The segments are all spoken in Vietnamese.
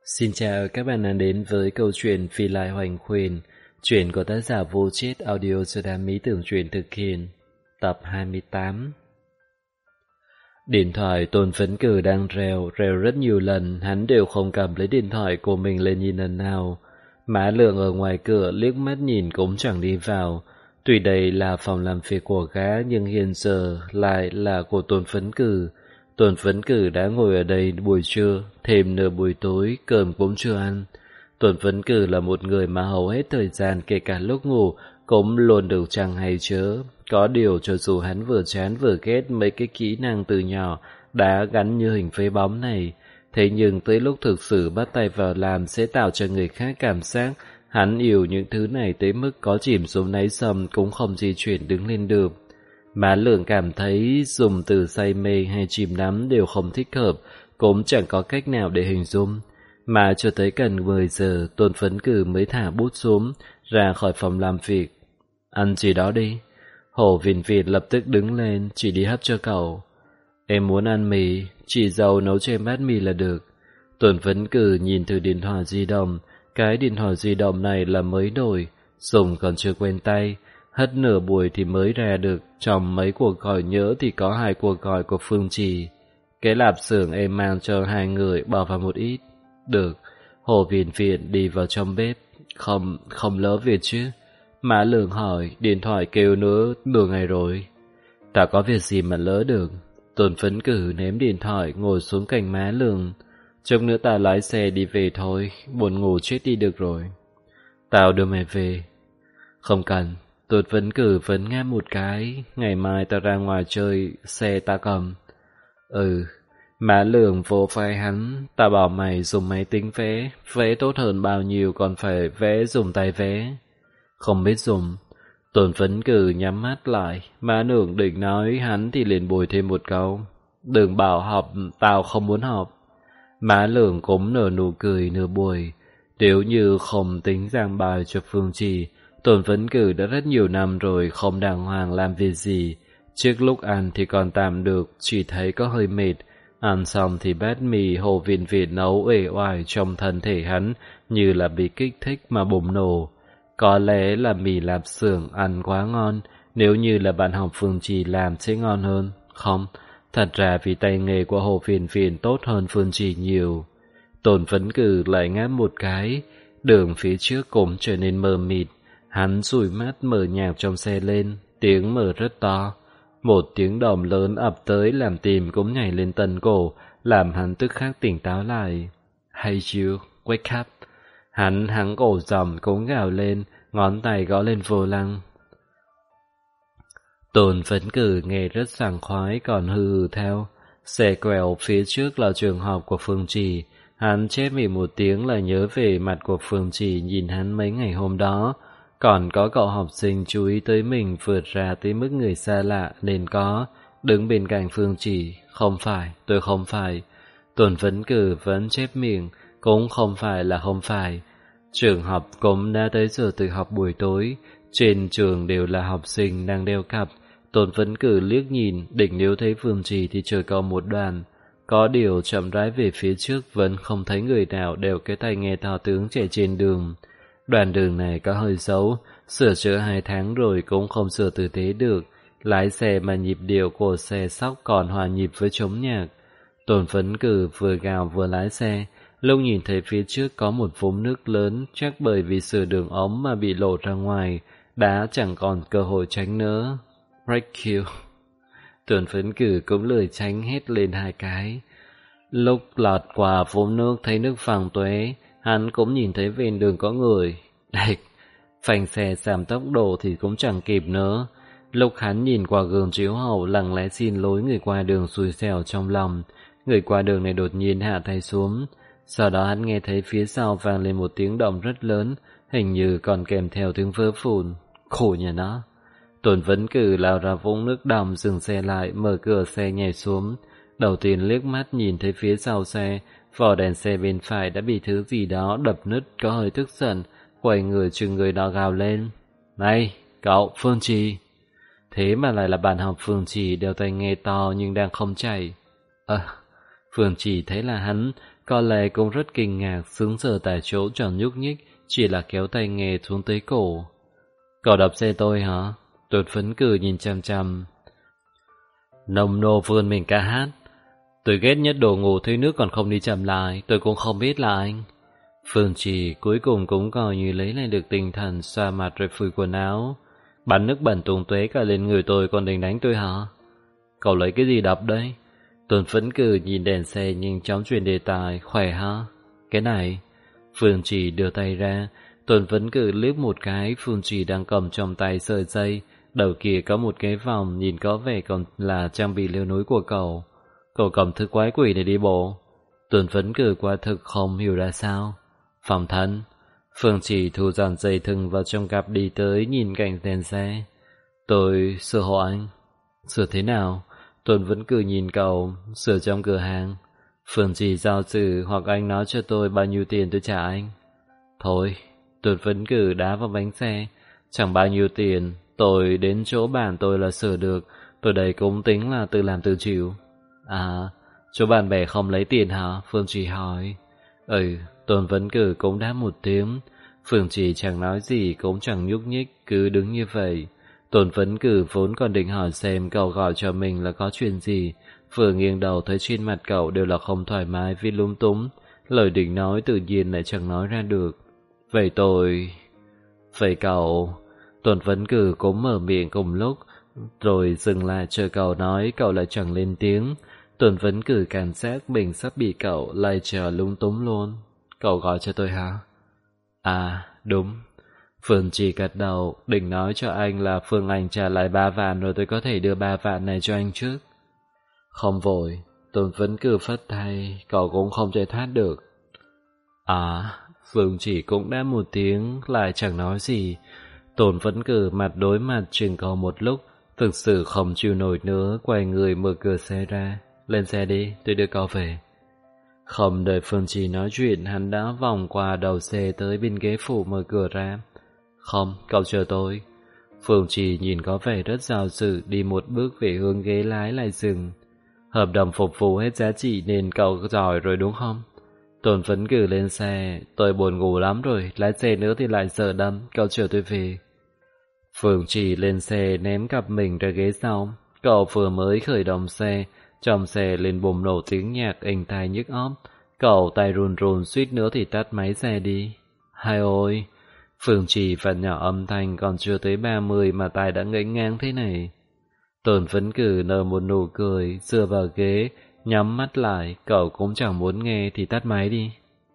Xin chào các bạn đang đến với câu chuyện Phi Lai Hoành Khuyên, chuyện của tác giả Vô Chết Audio do đam mỹ tưởng truyện thực hiện, tập 28. Điện thoại Tôn Phấn Cử đang reo rất nhiều lần, hắn đều không cầm lấy điện thoại của mình lên nhìn lần nào. Má Lượng ở ngoài cửa liếc mắt nhìn cũng chẳng đi vào. Tuy đây là phòng làm việc của gã nhưng hiện giờ lại là của Tôn Phấn Cử. Tôn Phấn Cử đã ngồi ở đây buổi trưa, thêm nửa buổi tối, cơm cũng chưa ăn. Tôn Phấn Cử là một người mà hầu hết thời gian kể cả lúc ngủ cũng luôn được chẳng hay chớ. Có điều cho dù hắn vừa chán vừa ghét mấy cái kỹ năng từ nhỏ đã gắn như hình phế bóng này, thế nhưng tới lúc thực sự bắt tay vào làm sẽ tạo cho người khác cảm giác hắn yêu những thứ này tới mức có chìm xuống đáy sông cũng không di chuyển đứng lên được. Má Lượng cảm thấy dùng từ say mê hay chìm đắm đều không thích hợp, cũng chẳng có cách nào để hình dung. Mà cho tới gần 10 giờ, Tôn Phấn Cử mới thả bút xuống, ra khỏi phòng làm việc. Ăn gì đó đi. Hổ Vìn Vịt lập tức đứng lên, chỉ đi hấp cho cậu. Em muốn ăn mì, chị dâu nấu cho em bát mì là được. Tôn Phấn Cử nhìn từ điện thoại di động, cái điện thoại di động này là mới đổi, dùng còn chưa quen tay. Hết nửa buổi thì mới ra được, trong mấy cuộc gọi nhỡ thì có 2 cuộc gọi của Phương Trì. Cái lạp xưởng em mang cho 2 người bỏ vào một ít. Được, Hồ Viền Viện đi vào trong bếp. Không lỡ việc chứ? Mã Lượng hỏi, điện thoại kêu nữa nửa ngày rồi. Ta có việc gì mà lỡ được? Tôn Phấn Cử ném điện thoại ngồi xuống cạnh Má Lượng. Chút nữa ta lái xe đi về thôi, buồn ngủ chết đi được rồi. Tao đưa mày về. Không cần. Tôn Phấn Cử vẫn ngáp một cái, ngày mai ta ra ngoài chơi, xe ta cầm. Má Lượng vỗ vai hắn, ta bảo mày dùng máy tính vẽ, vẽ tốt hơn bao nhiêu còn phải vẽ dùng tay vẽ. Không biết dùng. Tôn Phấn Cử nhắm mắt lại, Má Lượng định nói hắn thì liền bồi thêm một câu. Đừng bảo học, tao không muốn học. Má Lượng cũng nở nụ cười nửa buồn. Nếu như không tính giảng bài cho Phương Trì, Tôn Phấn Cử đã rất nhiều năm rồi không đàng hoàng làm việc gì. Trước lúc ăn thì còn tạm được, chỉ thấy có hơi mệt. Ăn xong thì bát mì Hồ Viền Việt nấu uể oải trong thân thể hắn như là bị kích thích mà bùng nổ. Có lẽ là mì lạp xưởng ăn quá ngon, nếu như là bạn học Phương Trì làm sẽ ngon hơn. Không, thật ra vì tay nghề của Hồ Viền Việt tốt hơn Phương Trì nhiều. Tôn Phấn Cử lại ngáp một cái, đường phía trước cũng trở nên mờ mịt. Hắn dụi mắt mở nhạc trong xe lên, tiếng mở rất to. Một tiếng đom lớn ập tới làm tim cũng nhảy lên tận cổ, làm hắn tức khắc tỉnh táo lại. Hey you, wake up. Hắn hắng cổ giọng cũng gào lên, ngón tay gõ lên vô lăng. Tôn Phấn Cử nghe rất sảng khoái còn hừ theo. Xe quẹo phía trước là trường học của Phương Trì. Hắn chép miệng một tiếng là nhớ về mặt của Phương Trì nhìn hắn mấy ngày hôm đó. Còn có cậu học sinh chú ý tới mình vượt ra tới mức người xa lạ nên có, đứng bên cạnh Phương Trì. Không phải, tôi không phải. Tôn Phấn Cử vẫn chép miệng, cũng không phải là không phải. Trường học cũng đã tới giờ tự học buổi tối, trên trường đều là học sinh đang đeo cặp. Tôn Phấn Cử liếc nhìn, định nếu thấy Phương Trì thì chờ cậu một đoàn. Có điều chậm rãi về phía trước vẫn không thấy người nào đeo cái tai nghe to tướng chạy trên đường. Đoạn đường này có hơi xấu, sửa chữa 2 tháng rồi cũng không sửa tử tế được. Lái xe mà nhịp điệu của xe sóc còn hòa nhịp với trống nhạc. Tôn Phấn Cử vừa gào vừa lái xe, lúc nhìn thấy phía trước có một vũng nước lớn, chắc bởi vì sửa đường ống mà bị lộ ra ngoài, đã chẳng còn cơ hội tránh nữa. Break you. Tôn Phấn Cử cũng lười tránh hết lên 2 cái. Lúc lọt qua vũng nước thấy nước phẳng tuế, hắn cũng nhìn thấy ven đường có người. Đạch, phanh xe giảm tốc độ thì cũng chẳng kịp nữa. Lúc hắn nhìn qua gương chiếu hậu lặng lẽ xin lỗi người qua đường xui xẻo trong lòng, người qua đường này đột nhiên hạ tay xuống. Sau đó hắn nghe thấy phía sau vang lên một tiếng động rất lớn, hình như còn kèm theo tiếng vỡ vụn. Khổ nhà nó. Tôn Phấn Cử lao ra vũng nước đọng, dừng xe lại, mở cửa xe nhảy xuống. Đầu tiên liếc mắt nhìn thấy phía sau xe, vỏ đèn xe bên phải đã bị thứ gì đó đập nứt, có hơi tức giận, quay người chừng người đó gào lên. Này, cậu, Phương Trì. Thế mà lại là bạn học Phương Trì đeo tai nghe to nhưng đang không chạy. Phương Chỉ thấy là hắn, có lẽ cũng rất kinh ngạc, sững sờ tại chỗ chẳng nhúc nhích, chỉ là kéo tay nghề xuống tới cổ. Cậu đập xe tôi hả? Tuột phấn cử nhìn chằm chằm. Nông nô vươn mình ca hát. Tôi ghét nhất đồ ngủ thấy nước còn không đi chậm lại, tôi cũng không biết là anh. Phương Chỉ cuối cùng cũng coi như lấy lại được tinh thần, xoa mặt rồi phủi quần áo. Bắn nước bẩn tung tóe cả lên người tôi, còn định đánh tôi hả? Cậu lấy cái gì đập đấy? Tuần phấn cử nhìn đèn xe nhanh chóng chuyển đề tài. Khỏe hả? Cái này. Phương Chỉ đưa tay ra. Tuần phấn cử liếc một cái. Phương Chỉ đang cầm trong tay sợi dây, đầu kia có một cái vòng, nhìn có vẻ còn là trang bị leo núi của cậu. Cậu cầm thứ quái quỷ này đi bộ. Tuần phấn cử quả thực không hiểu ra sao. Phòng thân. Phương Chỉ thu dàn dây thừng vào trong cặp đi tới, nhìn cạnh đèn xe. Tôi sửa hộ anh. Sửa thế nào? Tuần vẫn cứ nhìn cậu. Sửa trong cửa hàng. Phương Chỉ giao dự, hoặc anh nói cho tôi bao nhiêu tiền tôi trả anh. Thôi. Tuần vẫn cứ đá vào bánh xe. Chẳng bao nhiêu tiền. Tôi đến chỗ bạn tôi là sửa được. Tôi đây cũng tính là tự làm tự chịu. À, chỗ bạn bè không lấy tiền hả? Phương Chỉ hỏi. Tôn Vấn Cử cũng đáp một tiếng. Phương Chỉ chẳng nói gì, cũng chẳng nhúc nhích, cứ đứng như vậy. Tôn Vấn Cử vốn còn định hỏi xem cậu gọi cho mình là có chuyện gì. Vừa nghiêng đầu thấy trên mặt cậu đều là không thoải mái vì lúng túng. Lời định nói tự nhiên lại chẳng nói ra được. Vậy cậu... Tôn Vấn Cử cũng mở miệng cùng lúc, rồi dừng lại chờ cậu nói, cậu lại chẳng lên tiếng. Tôn Vấn Cử cảm giác mình sắp bị cậu lai chờ lung túng luôn. Cậu gọi cho tôi hả? À, đúng. Phương Chỉ gật đầu, định nói cho anh là Phương Anh trả lại 3 vạn rồi tôi có thể đưa 3 vạn này cho anh trước. Không vội, Tôn Vấn Cử phất tay, cậu cũng không chạy thoát được. À, Phương Chỉ cũng đã một tiếng, lại chẳng nói gì. Tôn Vấn Cử mặt đối mặt chừng cầu một lúc, thực sự không chịu nổi nữa, quay người mở cửa xe ra. Lên xe đi, tôi đưa cậu về. Không đợi Phương Chỉ nói chuyện, hắn đã vòng qua đầu xe tới bên ghế phụ mở cửa ra. Không, cậu chờ tôi. Phương Chỉ nhìn có vẻ rất dao dự, đi một bước về hướng ghế lái lại dừng. Hợp đồng phục vụ hết giá trị nên cậu giỏi rồi đúng không? Tôn Vấn Cử lên xe, tôi buồn ngủ lắm rồi, lái xe nữa thì lại sợ đâm, cậu chờ tôi về. Phương Chỉ lên xe ném cặp mình ra ghế sau. Cậu vừa mới khởi động xe, trong xe lên bùng nổ tiếng nhạc inh tai nhức óc. Cậu tay run run suýt nữa thì tắt máy xe đi. Hai ôi! Phương Chỉ vặn nhỏ âm thanh, còn chưa tới 30 mà tai đã ngẫy ngang thế này. Tôn Vấn Cử nở một nụ cười, dựa vào ghế, nhắm mắt lại. Cậu cũng chẳng muốn nghe thì tắt máy đi.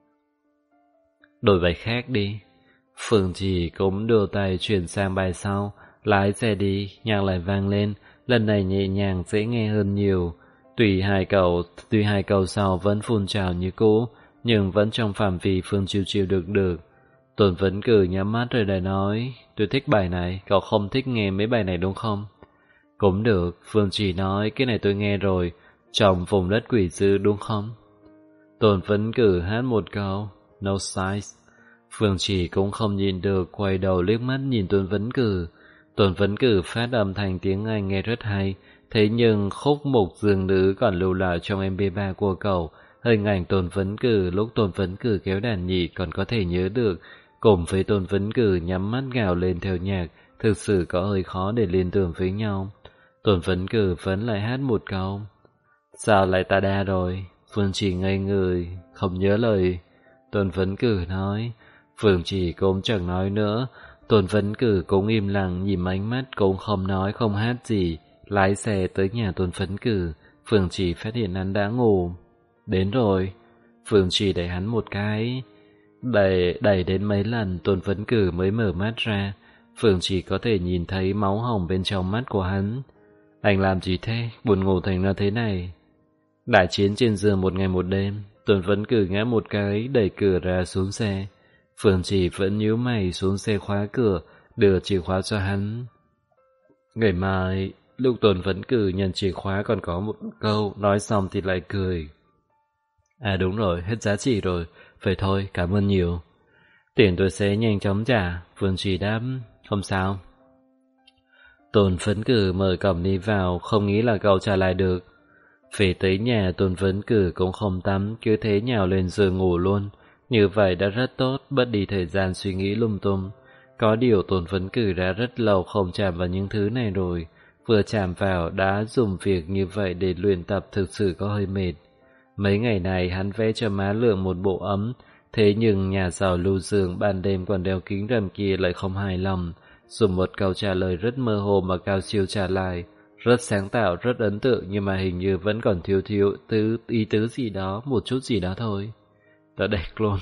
Đổi bài khác đi. Phương Chỉ cũng đưa tay chuyển sang bài sau. Lái xe đi, nhạc lại vang lên. Lần này nhẹ nhàng dễ nghe hơn nhiều. Tuy hai câu sau vẫn phun trào như cũ, nhưng vẫn trong phạm vi Phương chịu được. Tôn Vấn Cử nhắm mắt rồi lại nói, tôi thích bài này, cậu không thích nghe mấy bài này đúng không? Cũng được, Phương Chỉ nói, cái này tôi nghe rồi, trong vùng đất quỷ dữ đúng không? Tôn Vấn Cử hát một câu, no size. Phương Chỉ cũng không nhìn được, quay đầu liếc mắt nhìn Tôn Vấn Cử. Tôn Vấn Cử phát âm thành tiếng Anh nghe rất hay, thế nhưng khúc mục dương nữ còn lưu lại trong MP3 của cậu. Hình ảnh Tôn Vấn Cử lúc Tôn Vấn Cử kéo đàn nhị còn có thể nhớ được, cùng với Tôn Vấn Cử nhắm mắt gào lên theo nhạc, thực sự có hơi khó để liên tưởng với nhau. Tôn Vấn Cử vẫn lại hát một câu. Sao lại ta đa rồi? Phương Chỉ ngây người, không nhớ lời. Tôn Vấn Cử nói. Phương Chỉ cũng chẳng nói nữa. Tôn Vấn Cử cũng im lặng, nhìn ánh mắt cũng không nói không hát gì. Lái xe tới nhà Tôn Vấn Cử. Phương Chỉ phát hiện hắn đã ngủ. Đến rồi. Phương Chỉ đẩy hắn một cái. Đẩy đến mấy lần Tôn Vấn Cử mới mở mắt ra. Phương Chỉ có thể nhìn thấy máu hồng bên trong mắt của hắn. Anh làm gì thế? Buồn ngủ thành ra thế này. Đại chiến trên giường một ngày một đêm. Tôn Vấn Cử ngã một cái, đẩy cửa ra xuống xe. Phương Chỉ vẫn nhíu mày xuống xe khóa cửa, đưa chìa khóa cho hắn. Ngày mai, lúc Tôn Vấn Cử nhận chìa khóa còn có một câu, nói xong thì lại cười. À đúng rồi, hết giá trị rồi. Vậy thôi, cảm ơn nhiều. Tiền tôi sẽ nhanh chóng trả. Phương Chỉ đáp, không sao. Tôn Vấn Cử mở cổng đi vào, không nghĩ là cậu trả lại được. Về tới nhà Tôn Vấn Cử cũng không tắm, cứ thế nhào lên giường ngủ luôn. Như vậy đã rất tốt, bớt đi thời gian suy nghĩ lung tung. Có điều Tôn Vấn Cử đã rất lâu không chạm vào những thứ này rồi. Vừa chạm vào đã dùng việc như vậy để luyện tập thực sự có hơi mệt. Mấy ngày này hắn vẽ cho má Lượng một bộ ấm, thế nhưng nhà giàu lưu dương ban đêm còn đeo kính râm kia lại không hài lòng, dùng một câu trả lời rất mơ hồ mà cao siêu trả lại. Rất sáng tạo, rất ấn tượng nhưng mà hình như vẫn còn thiếu ý tứ gì đó, một chút gì đó thôi. Đã đẹp luôn.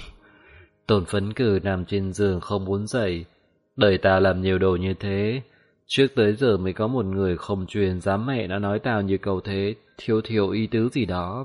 Tôn Vấn Cử nằm trên giường không muốn dậy. Đời ta làm nhiều đồ như thế. Trước tới giờ mới có một người không truyền dám mẹ đã nói tao như câu thế, thiếu ý tứ gì đó.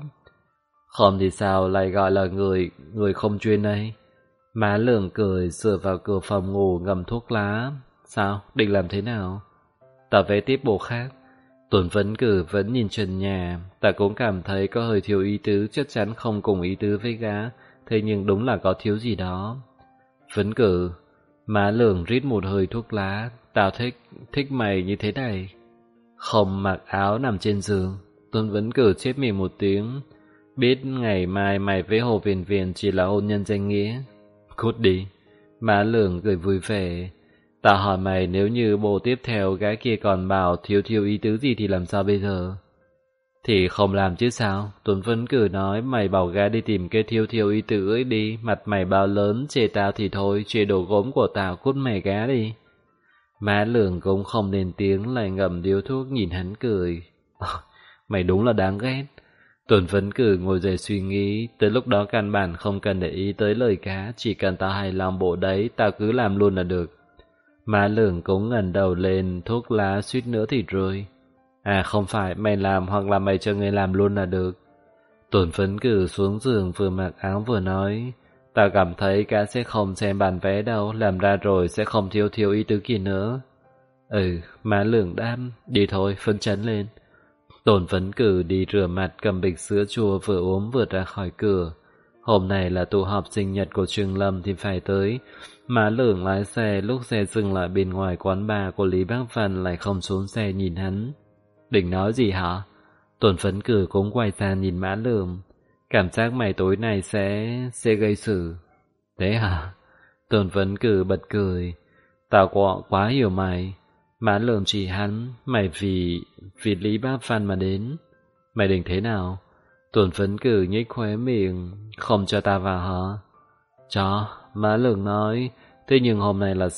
Không thì sao lại gọi là người không chuyên đây? Má Lượng cười dựa vào cửa phòng ngủ ngậm thuốc lá. Sao? Định làm thế nào? Ta vẽ tiếp bộ khác. Tôn Vấn Cử vẫn nhìn trần nhà. Ta cũng cảm thấy có hơi thiếu ý tứ, chắc chắn không cùng ý tứ với gã. Thế nhưng đúng là có thiếu gì đó. Vấn Cử. Má Lượng rít một hơi thuốc lá. Tao thích mày như thế này. Không mặc áo nằm trên giường. Tôn Vấn Cử chép miệng một tiếng. Biết ngày mai mày với Hồ Viền Viền chỉ là hôn nhân danh nghĩa. Cút đi. Má Lượng cười vui vẻ. Tao hỏi mày nếu như bộ tiếp theo gái kia còn bảo thiếu ý tứ gì thì làm sao bây giờ? Thì không làm chứ sao. Tôn Vấn Cử nói mày bảo gái đi tìm cái thiếu ý tứ ấy đi. Mặt mày bao lớn, chê tao thì thôi, chê đồ gốm của tao cút mày gá đi. Má Lượng cũng không lên tiếng, lại ngậm điếu thuốc nhìn hắn cười. Mày đúng là đáng ghét. Tôn Vấn Cử ngồi dậy suy nghĩ, tới lúc đó căn bản không cần để ý tới lời cá, chỉ cần tao hài lòng bộ đấy, tao cứ làm luôn là được. Má Lượng cũng ngẩng đầu lên, thuốc lá suýt nữa thì rơi. À không phải, mày làm hoặc là mày cho người làm luôn là được. Tôn Vấn Cử xuống giường vừa mặc áo vừa nói, tao cảm thấy cá sẽ không xem bản vẽ đâu, làm ra rồi sẽ không thiếu ý tứ kia nữa. Má Lượng đáp, đi thôi, phấn chấn lên. Tôn Vấn Cử đi rửa mặt cầm bịch sữa chua vừa uống vừa ra khỏi cửa. Hôm nay là tụ họp sinh nhật của Trường Lâm thì phải tới. Má Lượng lái xe, lúc xe dừng lại bên ngoài quán bar của Lý Bác Văn lại không xuống xe nhìn hắn. Định nói gì hả? Tôn Vấn Cử cũng quay ra nhìn Má Lượng. Cảm giác mày tối nay sẽ gây sự. Thế hả? Tôn Vấn Cử bật cười. Tao quá hiểu mày. Má Lượng chỉ hắn, mày vì Lý Bác Văn mà đến. Mày định thế nào? Tôn Vấn Cử nhếch khóe miệng, không cho ta vào hả? Cho, Má Lượng nói, thế nhưng hôm nay là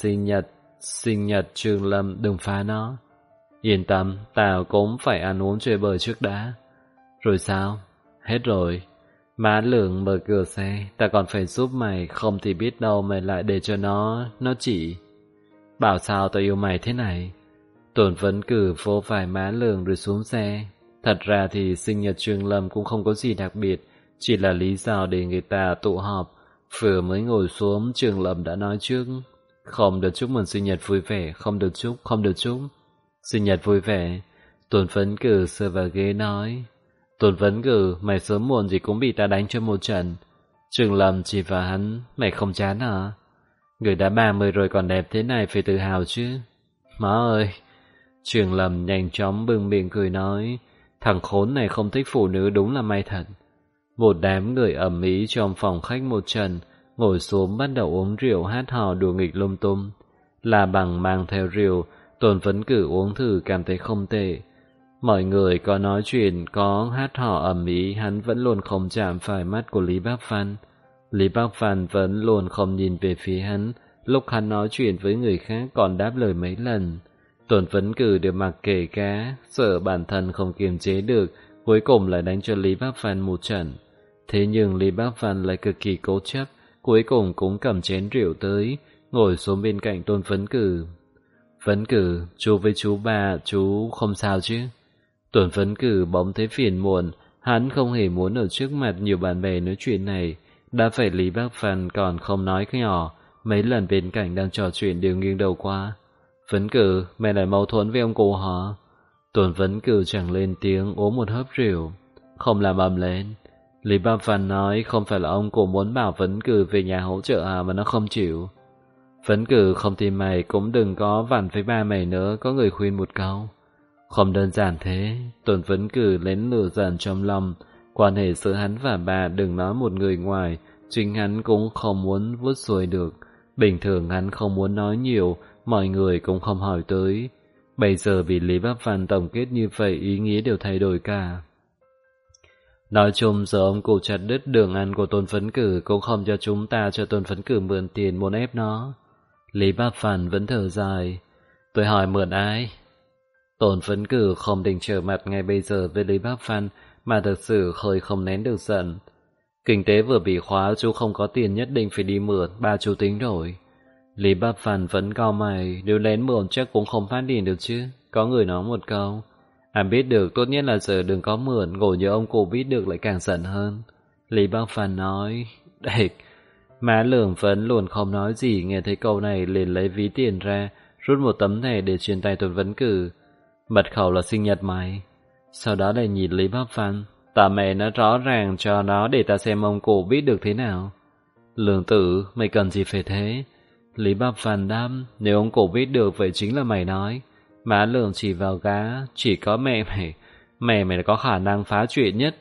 sinh nhật Trường Lâm, đừng phá nó. Yên tâm, tao cũng phải ăn uống chơi bời trước đã. Rồi sao? Hết rồi. Má Lượng mở cửa xe, ta còn phải giúp mày, không thì biết đâu mày lại để cho nó chỉ. Bảo sao tao yêu mày thế này? Tôn Vấn Cử vỗ vai Má Lượng rồi xuống xe. Thật ra thì sinh nhật Trường Lâm cũng không có gì đặc biệt, chỉ là lý do để người ta tụ họp. Vừa mới ngồi xuống, Trường Lâm đã nói trước. Không được chúc mừng sinh nhật vui vẻ, không được chúc. Sinh nhật vui vẻ. Tôn Vấn Cử sờ vào ghế nói. Tôn Vấn Cử, mày sớm muộn gì cũng bị ta đánh cho một trận. Trường Lâm chỉ vào hắn, mày không chán hả? Người đã 30 rồi còn đẹp thế này phải tự hào chứ. Má ơi! Trường Lâm nhanh chóng bưng miệng cười nói, thằng khốn này không thích phụ nữ đúng là may thật. Một đám người ầm ĩ trong phòng khách một trận, ngồi xuống bắt đầu uống rượu hát hò đùa nghịch lung tung. Là Bằng mang theo rượu, Tôn Vấn Cử uống thử cảm thấy không tệ. Mọi người có nói chuyện, có hát hò ầm ĩ, hắn vẫn luôn không chạm phải mắt của Lý Bác Văn. Lý Bác Văn vẫn luôn không nhìn về phía hắn, lúc hắn nói chuyện với người khác còn đáp lời mấy lần. Tôn Vấn Cử đều mặc kệ cá, sợ bản thân không kiềm chế được, cuối cùng lại đánh cho Lý Bác Văn một trận. Thế nhưng Lý Bác Văn lại cực kỳ cố chấp, cuối cùng cũng cầm chén rượu tới, ngồi xuống bên cạnh Tôn Vấn Cử. Vấn Cử, chú với chú ba, chú không sao chứ? Tôn Vấn Cử bỗng thấy phiền muộn, hắn không hề muốn ở trước mặt nhiều bạn bè nói chuyện này, đã phải Lý Bác Văn còn không nói nhỏ, mấy lần bên cạnh đang trò chuyện đều nghiêng đầu qua. Vấn Cử, mày lại mâu thuẫn với ông cụ hả? Tôn Vấn Cử chẳng lên tiếng, uống một hớp rượu. Không làm ầm lên. Lý Bác Văn nói không phải là ông cụ muốn bảo Vấn Cử về nhà hỗ trợ à mà nó không chịu. Vấn Cử không thì mày cũng đừng có vặn với ba mày nữa, có người khuyên một câu. Không đơn giản thế, Tôn Vấn Cử lén lửa giận trong lòng. Quan hệ giữa hắn và bà đừng nói một người ngoài, chính hắn cũng không muốn vuốt xuôi được. Bình thường hắn không muốn nói nhiều, mọi người cũng không hỏi tới. Bây giờ vì Lý Bác Văn tổng kết như vậy, ý nghĩa đều thay đổi cả. Nói chung giờ ông cụ chặt đứt đường ăn của Tôn Vấn Cử cũng không cho chúng ta cho Tôn Vấn Cử mượn tiền muốn ép nó. Lý Bác Văn vẫn thở dài. Tôi hỏi mượn ai? Tôn Vấn Cử không định trở mặt ngay bây giờ với Lý Bác Văn mà thực sự hơi không nén được giận. Kinh tế vừa bị khóa, chú không có tiền nhất định phải đi mượn, ba chú tính rồi. Lý Bác Văn vẫn cau mày, nếu lén mượn chắc cũng không phát điển được chứ. Có người nói một câu, anh biết được tốt nhất là giờ đừng có mượn, ngồi nhớ ông cụ biết được lại càng giận hơn. Lý Bác Văn nói, địch. Má Lường vẫn luôn không nói gì, nghe thấy câu này liền lấy ví tiền ra, rút một tấm thẻ để truyền tay Tôn Vấn Cử. Mật khẩu là sinh nhật mày. Sau đó lại nhìn Lý Bác Văn, tao mẹ nó rõ ràng cho nó để ta xem ông cụ biết được thế nào. Lường tử, mày cần gì phải thế? Lý Bác Văn đáp, nếu ông cụ biết được vậy chính là mày nói. Má Lường chỉ vào gã, chỉ có mẹ mày có khả năng phá chuyện nhất.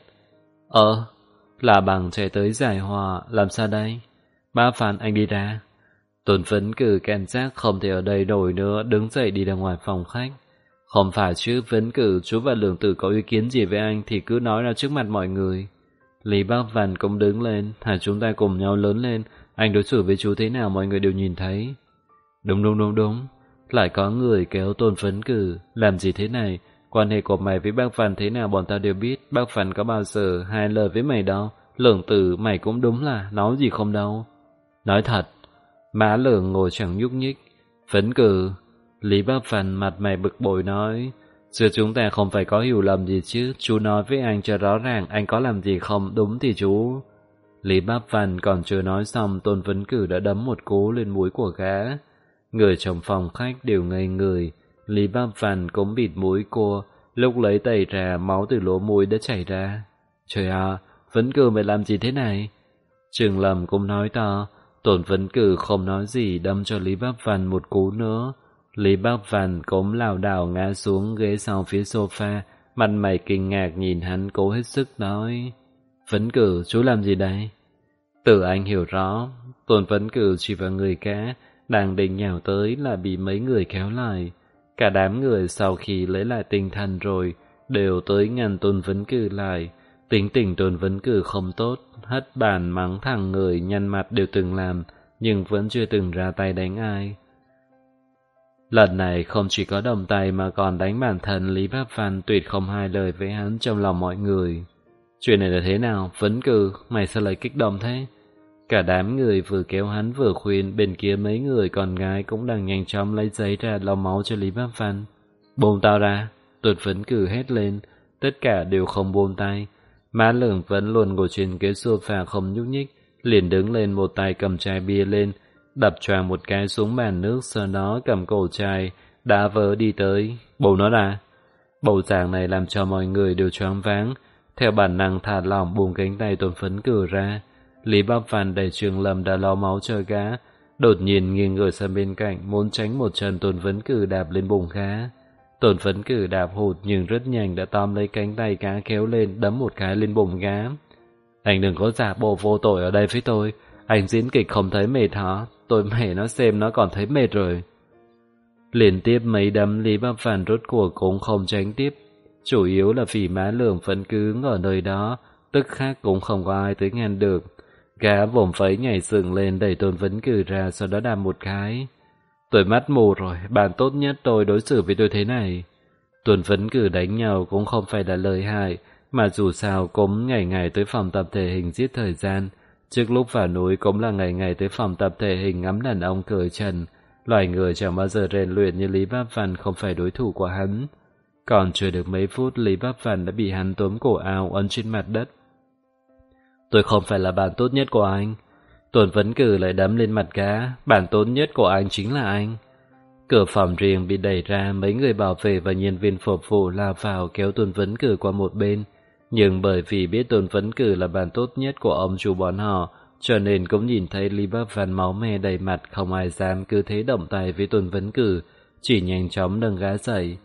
Là bằng chạy tới giải hòa, làm sao đây? Bác Văn, anh đi ra. Tôn Vấn Cử cảm giác không thể ở đây nổi nữa, đứng dậy đi ra ngoài phòng khách. Không phải chứ, Vấn Cử, chú và Lường tử có ý kiến gì với anh thì cứ nói ra trước mặt mọi người. Lý Bác Văn cũng đứng lên, hai chúng ta cùng nhau lớn lên, anh đối xử với chú thế nào mọi người đều nhìn thấy. Đúng. Lại có người kéo Tôn Vấn Cử, làm gì thế này? Quan hệ của mày với bác Văn thế nào bọn ta đều biết, bác Văn có bao giờ hai lời với mày đâu. Lường tử, mày cũng đúng là nói gì không đâu. Nói thật. Má Lường ngồi chẳng nhúc nhích. Vấn Cử. Lý Bác Văn mặt mày bực bội nói, giữa chúng ta không phải có hiểu lầm gì chứ, chú nói với anh cho rõ ràng anh có làm gì không đúng thì chú. Lý Bác Văn còn chưa nói xong, Tôn Vấn Cử đã đấm một cú lên mũi của gã. Người trong phòng khách đều ngây người, Lý Bác Văn cũng bịt mũi cô, lúc lấy tay ra máu từ lỗ mũi đã chảy ra. Trời ạ, Vấn Cử mày làm gì thế này? Trường Lâm cũng nói to, Tôn Vấn Cử không nói gì đâm cho Lý Bác Văn một cú nữa. Lý Bác Văn cũng lảo đảo ngã xuống ghế sau phía sofa, mặt mày kinh ngạc nhìn hắn cố hết sức nói, Vấn Cử, chú làm gì đây? Tự anh hiểu rõ, Tôn Vấn Cử chỉ vào người cá, đang định nhào tới là bị mấy người kéo lại. Cả đám người sau khi lấy lại tinh thần rồi, đều tới ngăn Tôn Vấn Cử lại. Tính tình Tôn Vấn Cử không tốt, hất bàn mắng thẳng người nhăn mặt đều từng làm, nhưng vẫn chưa từng ra tay đánh ai. Lần này không chỉ có động tay mà còn đánh bản thân, Lý Bác Văn tuyệt không hai lời với hắn trong lòng mọi người. Chuyện này là thế nào? Vấn Cử, mày sao lại kích động thế? Cả đám người vừa kéo hắn vừa khuyên, bên kia mấy người con gái cũng đang nhanh chóng lấy giấy ra lau máu cho Lý Bác Văn. Buông tao ra, Tôn Vấn Cử hét lên, tất cả đều không buông tay. Má Lường vẫn luôn ngồi trên ghế sofa không nhúc nhích, liền đứng lên một tay cầm chai bia lên, đập choàng một cái xuống bàn nước, sau đó cầm cổ chai, đá vỡ đi tới, bầu nó ra. Bầu dạng này làm cho mọi người đều choáng váng, theo bản năng thả lỏng buông cánh tay Tôn Vấn Cử ra. Lý Bác Văn đẩy Trường Lâm đã lau máu cho gã, đột nhiên nghiêng người sang bên cạnh, muốn tránh một chân Tôn Vấn Cử đạp lên bụng gã. Tôn Vấn Cử đạp hụt nhưng rất nhanh đã tóm lấy cánh tay gã kéo lên, đấm một cái lên bụng gã. Anh đừng có giả bộ vô tội ở đây với tôi, anh diễn kịch không thấy mệt hả? Tôi mẹ nó xem nó còn thấy mệt rồi. Liên tiếp mấy đấm, Lý Bác Văn rốt cuộc cũng không tránh tiếp, chủ yếu là vì má Lường vẫn cứ ở nơi đó, tức khác cũng không có ai tới ngăn được. Gã vồm vẫy nhảy dựng lên đẩy Tôn Vấn Cử ra, sau đó đạp một cái. Tôi mắt mù rồi, bạn tốt nhất tôi đối xử với tôi thế này. Tôn Vấn Cử đánh nhau cũng không phải là lợi hại, mà dù sao cũng ngày ngày tới phòng tập thể hình giết thời gian. Trước lúc vào núi cũng là ngày ngày tới phòng tập thể hình ngắm đàn ông cởi trần. Loài người chẳng bao giờ rèn luyện như Lý Bác Văn không phải đối thủ của hắn. Còn chưa được mấy phút, Lý Bác Văn đã bị hắn túm cổ áo ấn trên mặt đất. Tôi không phải là bạn tốt nhất của anh. Tôn Vấn Cử lại đấm lên mặt gã, bạn tốt nhất của anh chính là anh. Cửa phòng riêng bị đẩy ra, mấy người bảo vệ và nhân viên phục vụ lao vào kéo Tôn Vấn Cử qua một bên. Nhưng bởi vì biết Tôn Vấn Cử là bạn tốt nhất của ông chủ bọn họ, cho nên cũng nhìn thấy Lý Bác Văn máu me đầy mặt, không ai dám cứ thế động tay với Tôn Vấn Cử, chỉ nhanh chóng nâng gã dậy.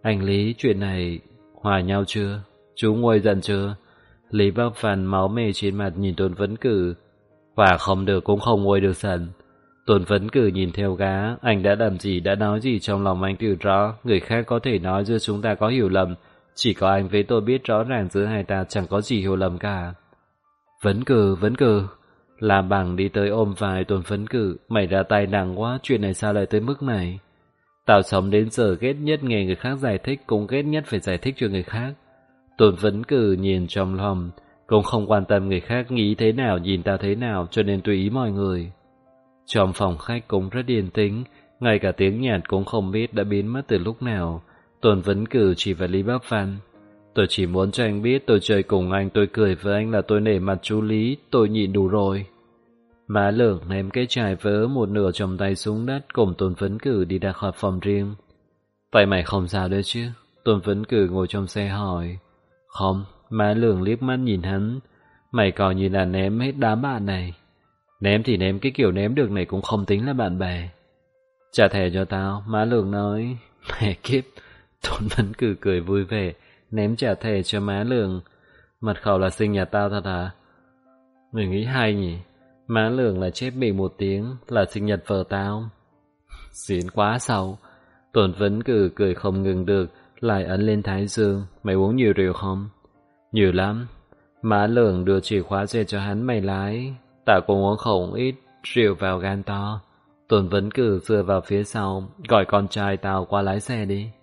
Anh Lý, chuyện này hòa nhau chưa? Chú nguôi giận chưa? Lý Bắc Phàn máu mề trên mặt nhìn Tôn Vấn Cử. Hòa không được cũng không nguôi được giận. Tôn Vấn Cử nhìn theo gã, anh đã làm gì, đã nói gì trong lòng anh tự rõ. Người khác có thể nói giữa chúng ta có hiểu lầm, chỉ có anh với tôi biết rõ ràng giữa hai ta chẳng có gì hiểu lầm cả. Vấn Cử. Làm bằng đi tới ôm vai Tôn Vấn Cử. Mày ra tay nặng quá, chuyện này sao lại tới mức này? Tao sống đến giờ ghét nhất nghe người khác giải thích, cũng ghét nhất phải giải thích cho người khác. Tôn Vấn Cử nhìn trong lòng, cũng không quan tâm người khác nghĩ thế nào, nhìn tao thế nào, cho nên tùy ý mọi người. Trong phòng khách cũng rất yên tĩnh, ngay cả tiếng nhạc cũng không biết đã biến mất từ lúc nào. Tôn Vấn Cử chỉ vào Lý Bắc Văn. Tôi chỉ muốn cho anh biết tôi chơi cùng anh, tôi cười với anh là tôi nể mặt chú Lý, tôi nhịn đủ rồi. Má Lượng ném cái chai vỡ một nửa trong tay xuống đất, cùng Tôn Vấn Cử đi ra khỏi phòng riêng. Vậy mày không sao đấy chứ? Tôn Vấn Cử ngồi trong xe hỏi. Không, má Lượng liếc mắt nhìn hắn. Mày coi như là ném hết đám bạn này. Ném thì ném, cái kiểu ném được này cũng không tính là bạn bè. Trả thẻ cho tao, má Lượng nói. Mẹ kiếp. Tôn Vấn Cử cười vui vẻ, ném trả thẻ cho má Lượng. Mật khẩu là sinh nhật tao thật hả? Người nghĩ hay nhỉ? Má Lượng lại chép mình một tiếng, là sinh nhật vợ tao. Xuyến quá sao? Tôn Vấn Cử cười không ngừng được, lại ấn lên thái dương. Mày uống nhiều rượu không? Nhiều lắm. Má Lượng đưa chìa khóa xe cho hắn mày lái. Tao cũng uống không ít, rượu vào gan to. Tôn Vấn Cử dựa vào phía sau, gọi con trai tao qua lái xe đi.